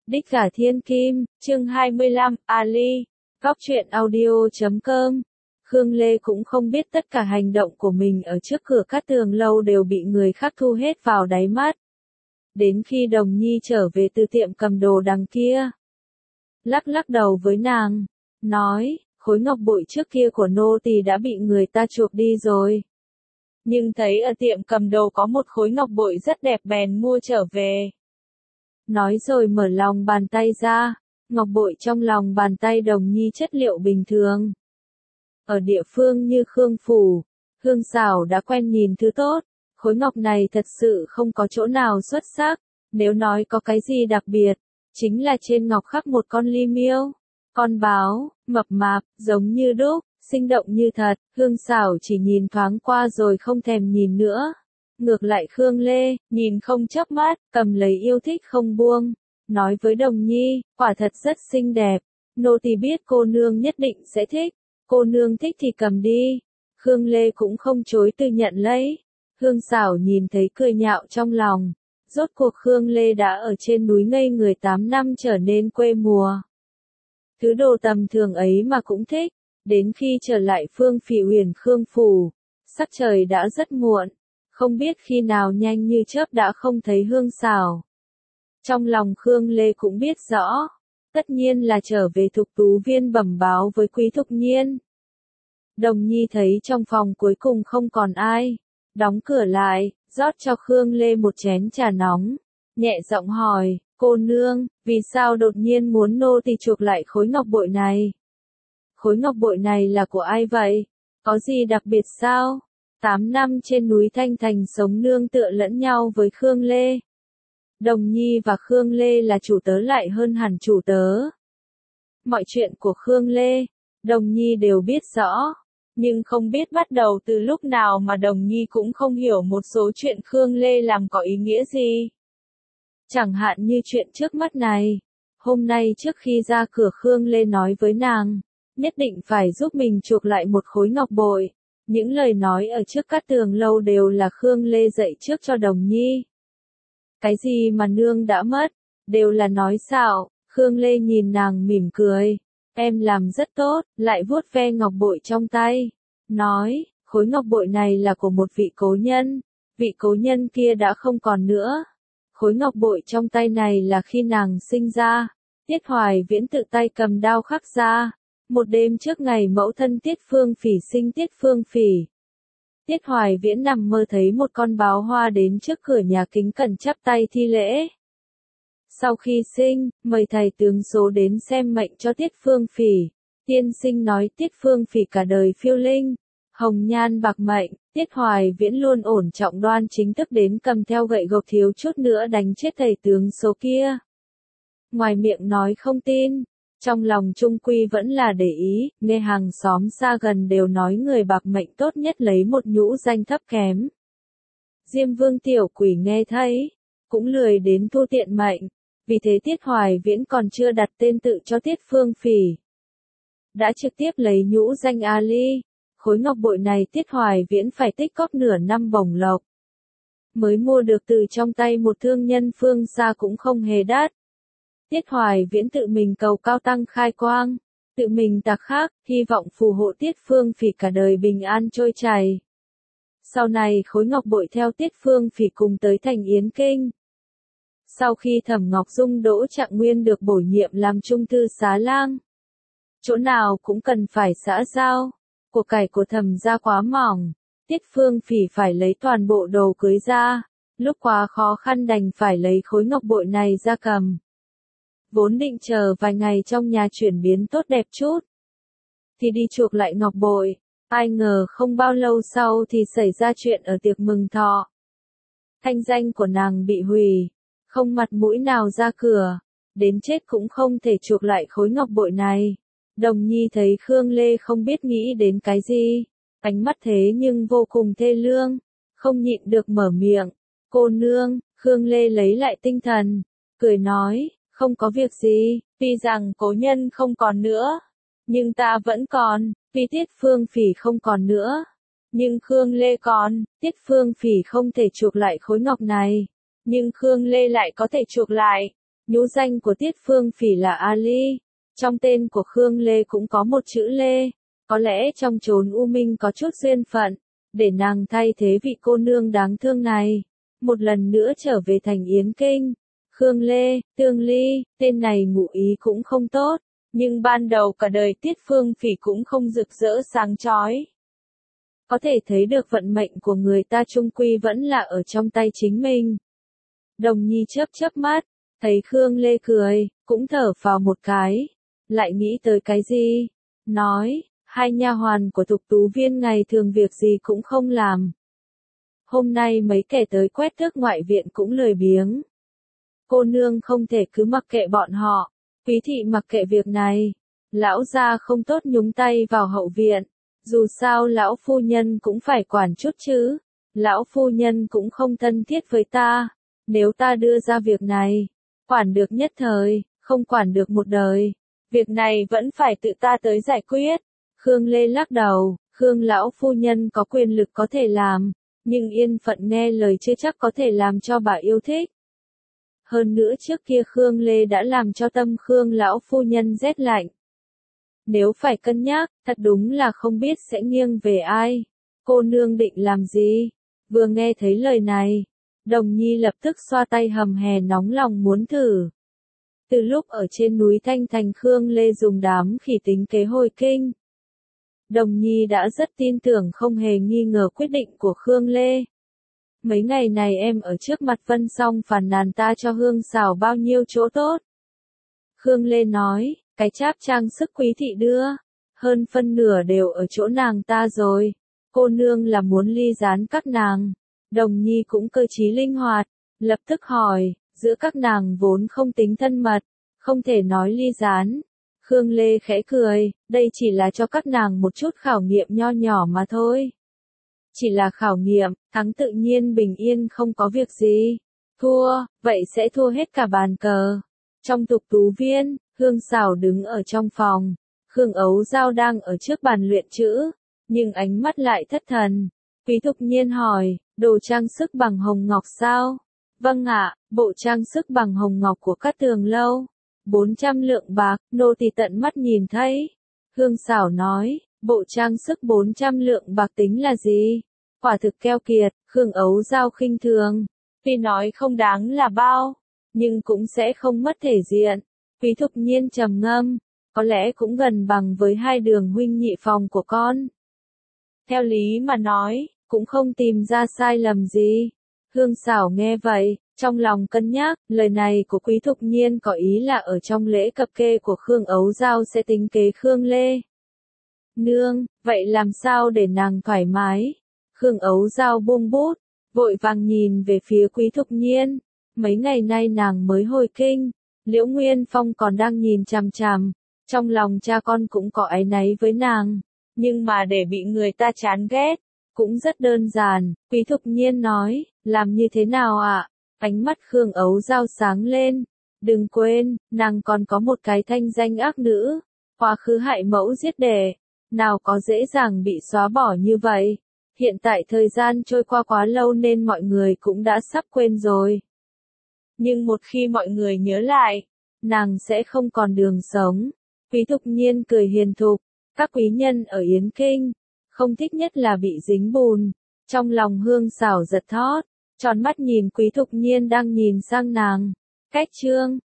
Đích Gả Thiên Kim, chương 25, Ali, Góc truyện audio.com. Khương Lê cũng không biết tất cả hành động của mình ở trước cửa Cát Tường Lâu đều bị người khác thu hết vào đáy mắt. Đến khi Đồng Nhi trở về từ tiệm cầm đồ đằng kia, lắc lắc đầu với nàng, nói, khối ngọc bội trước kia của nô tỳ đã bị người ta chuộc đi rồi. Nhưng thấy ở tiệm cầm đồ có một khối ngọc bội rất đẹp bèn mua trở về. Nói rồi mở lòng bàn tay ra, ngọc bội trong lòng bàn tay Đồng Nhi chất liệu bình thường. Ở địa phương như Khương Phủ, Hương Xảo đã quen nhìn thứ tốt, khối ngọc này thật sự không có chỗ nào xuất sắc, nếu nói có cái gì đặc biệt, chính là trên ngọc khắc một con ly miêu, con báo, mập mạp, giống như đúc, sinh động như thật. Hương Xảo chỉ nhìn thoáng qua rồi không thèm nhìn nữa. Ngược lại Khương Lê, nhìn không chớp mắt, cầm lấy yêu thích không buông, nói với Đồng Nhi, quả thật rất xinh đẹp, nô tỳ biết cô nương nhất định sẽ thích, cô nương thích thì cầm đi. Khương Lê cũng không chối từ nhận lấy. Hương Xảo nhìn thấy cười nhạo trong lòng, rốt cuộc Khương Lê đã ở trên núi ngây người 8 năm trở nên quê mùa. Thứ đồ tầm thường ấy mà cũng thích, đến khi trở lại Phương Phỉ Uyển Khương Phủ, sắc trời đã rất muộn. Không biết khi nào nhanh như chớp đã không thấy Hương Xảo. Trong lòng Khương Lê cũng biết rõ, tất nhiên là trở về Thục Tú Viên bẩm báo với Quý Thục Nhiên. Đồng Nhi thấy trong phòng cuối cùng không còn ai, đóng cửa lại, rót cho Khương Lê một chén trà nóng, nhẹ giọng hỏi, cô nương, vì sao đột nhiên muốn nô tỳ chuộc lại khối ngọc bội này? Khối ngọc bội này là của ai vậy? Có gì đặc biệt sao? 8 năm trên núi Thanh Thành sống nương tựa lẫn nhau với Khương Lê. Đồng Nhi và Khương Lê là chủ tớ lại hơn hẳn chủ tớ. Mọi chuyện của Khương Lê, Đồng Nhi đều biết rõ, nhưng không biết bắt đầu từ lúc nào mà Đồng Nhi cũng không hiểu một số chuyện Khương Lê làm có ý nghĩa gì. Chẳng hạn như chuyện trước mắt này, hôm nay trước khi ra cửa Khương Lê nói với nàng, nhất định phải giúp mình chuộc lại một khối ngọc bội. Những lời nói ở trước Cát Tường Lâu đều là Khương Lê dạy trước cho Đồng Nhi. Cái gì mà nương đã mất, đều là nói xạo. Khương Lê nhìn nàng mỉm cười, em làm rất tốt, lại vuốt ve ngọc bội trong tay, nói, khối ngọc bội này là của một vị cố nhân, vị cố nhân kia đã không còn nữa. Khối ngọc bội trong tay này là khi nàng sinh ra, Tiết Hoài Viễn tự tay cầm đao khắc ra. Một đêm trước ngày mẫu thân Tiết Phương Phỉ sinh Tiết Phương Phỉ, Tiết Hoài Viễn nằm mơ thấy một con báo hoa đến trước cửa nhà kính cẩn chắp tay thi lễ. Sau khi sinh, mời thầy tướng số đến xem mệnh cho Tiết Phương Phỉ. Tiên sinh nói Tiết Phương Phỉ cả đời phiêu linh, hồng nhan bạc mệnh. Tiết Hoài Viễn luôn ổn trọng đoan chính thức đến cầm theo gậy gộc thiếu chút nữa đánh chết thầy tướng số kia. Ngoài miệng nói không tin, trong lòng trung quy vẫn là để ý, nghe hàng xóm xa gần đều nói người bạc mệnh tốt nhất lấy một nhũ danh thấp kém. Diêm Vương tiểu quỷ nghe thấy, cũng lười đến thu tiện mệnh, vì thế Tiết Hoài Viễn còn chưa đặt tên tự cho Tiết Phương Phỉ. Đã trực tiếp lấy nhũ danh Ali, khối ngọc bội này Tiết Hoài Viễn phải tích cóp nửa năm bổng lộc. Mới mua được từ trong tay một thương nhân phương xa cũng không hề đắt. Tiết Hoài Viễn tự mình cầu cao tăng khai quang, tự mình tạc khắc, hy vọng phù hộ Tiết Phương Phỉ cả đời bình an trôi chảy. Sau này khối ngọc bội theo Tiết Phương Phỉ cùng tới thành Yến Kinh. Sau khi Thẩm Ngọc Dung Đỗ Trạng Nguyên được bổ nhiệm làm trung thư xá lang, chỗ nào cũng cần phải xã giao, của cải của Thẩm gia quá mỏng, Tiết Phương Phỉ phải lấy toàn bộ đồ cưới ra, lúc quá khó khăn đành phải lấy khối ngọc bội này ra cầm. Vốn định chờ vài ngày trong nhà chuyển biến tốt đẹp chút, thì đi chuộc lại ngọc bội, ai ngờ không bao lâu sau thì xảy ra chuyện ở tiệc mừng thọ. Thanh danh của nàng bị hủy, không mặt mũi nào ra cửa, đến chết cũng không thể chuộc lại khối ngọc bội này. Đồng Nhi thấy Khương Lê không biết nghĩ đến cái gì, ánh mắt thế nhưng vô cùng thê lương, không nhịn được mở miệng, cô nương. Khương Lê lấy lại tinh thần, cười nói, không có việc gì, tuy rằng cố nhân không còn nữa, nhưng ta vẫn còn, tuy Tiết Phương Phỉ không còn nữa, nhưng Khương Lê còn. Tiết Phương Phỉ không thể chuộc lại khối ngọc này, nhưng Khương Lê lại có thể chuộc lại. Nhũ danh của Tiết Phương Phỉ là Ali. Trong tên của Khương Lê cũng có một chữ Lê. Có lẽ trong chốn u minh có chút duyên phận, để nàng thay thế vị cô nương đáng thương này, một lần nữa trở về thành Yến Kinh. Khương Lê, Tương Ly, tên này ngụ ý cũng không tốt, nhưng ban đầu cả đời Tiết Phương Phỉ cũng không rực rỡ sáng chói. Có thể thấy được vận mệnh của người ta chung quy vẫn là ở trong tay chính mình. Đồng Nhi chớp chớp mắt, thấy Khương Lê cười, cũng thở phào một cái, lại nghĩ tới cái gì, nói, hai nha hoàn của Thục Tú Viên ngày thường việc gì cũng không làm. Hôm nay mấy kẻ tới quét tước ngoại viện cũng lười biếng. Cô nương không thể cứ mặc kệ bọn họ, Quý thị mặc kệ việc này, lão gia không tốt nhúng tay vào hậu viện, dù sao lão phu nhân cũng phải quản chút chứ, lão phu nhân cũng không thân thiết với ta, nếu ta đưa ra việc này, quản được nhất thời, không quản được một đời, việc này vẫn phải tự ta tới giải quyết. Khương Lê lắc đầu, Khương lão phu nhân có quyền lực có thể làm, nhưng yên phận nghe lời chưa chắc có thể làm cho bà yêu thích. Hơn nữa trước kia Khương Lê đã làm cho tâm Khương lão phu nhân rét lạnh. Nếu phải cân nhắc, thật đúng là không biết sẽ nghiêng về ai. Cô nương định làm gì? Vừa nghe thấy lời này, Đồng Nhi lập tức xoa tay hầm hè nóng lòng muốn thử. Từ lúc ở trên núi Thanh Thành Khương Lê dùng đám khỉ tính kế hồi kinh, Đồng Nhi đã rất tin tưởng không hề nghi ngờ quyết định của Khương Lê. Mấy ngày này em ở trước mặt Vân Song phàn nàn ta cho Hương Sảo bao nhiêu chỗ tốt. Khương Lê nói, cái cháp trang sức Quý thị đưa, hơn phân nửa đều ở chỗ nàng ta rồi. Cô nương là muốn ly gián các nàng. Đồng Nhi cũng cơ trí linh hoạt, lập tức hỏi, giữa các nàng vốn không tính thân mật, không thể nói ly gián. Khương Lê khẽ cười, đây chỉ là cho các nàng một chút khảo nghiệm nho nhỏ mà thôi. Chỉ là khảo nghiệm, thắng tự nhiên bình yên không có việc gì. Thua, vậy sẽ thua hết cả bàn cờ. Trong Thục Tú Viên, Hương Sảo đứng ở trong phòng, Khương Ấu Giao đang ở trước bàn luyện chữ, nhưng ánh mắt lại thất thần. Quý Thục Nhiên hỏi, đồ trang sức bằng hồng ngọc sao? Vâng ạ, bộ trang sức bằng hồng ngọc của Cát Tường Lâu. 400 lượng bạc, nô tỳ tận mắt nhìn thấy. Hương Sảo nói, bộ trang sức 400 lượng bạc tính là gì? Quả thực keo kiệt, Khương Ấu Giao khinh thường. Tuy nói không đáng là bao, nhưng cũng sẽ không mất thể diện. Quý Thục Nhiên trầm ngâm, có lẽ cũng gần bằng với hai đường huynh nhị phòng của con. Theo lý mà nói, cũng không tìm ra sai lầm gì. Hương Sảo nghe vậy, trong lòng cân nhắc, lời này của Quý Thục Nhiên có ý là ở trong lễ cập kê của Khương Ấu Giao sẽ tính kế Khương Lê. Nương, vậy làm sao để nàng thoải mái? Khương Ấu Giao buông bút, vội vàng nhìn về phía Quý Thục Nhiên. Mấy ngày nay nàng mới hồi kinh, Liễu Nguyên Phong còn đang nhìn chằm chằm, trong lòng cha con cũng có áy náy với nàng, nhưng mà để bị người ta chán ghét, cũng rất đơn giản. Quý Thục Nhiên nói, làm như thế nào ạ? Ánh mắt Khương Ấu Giao sáng lên, đừng quên, nàng còn có một cái thanh danh ác nữ, quá khứ hại mẫu giết đẻ, nào có dễ dàng bị xóa bỏ như vậy. Hiện tại thời gian trôi qua quá lâu nên mọi người cũng đã sắp quên rồi. Nhưng một khi mọi người nhớ lại, nàng sẽ không còn đường sống. Quý Thục Nhiên cười hiền thục, các quý nhân ở Yến Kinh, không thích nhất là bị dính bùn. Trong lòng Hương Sảo giật thót, tròn mắt nhìn Quý Thục Nhiên đang nhìn sang nàng. Cách chương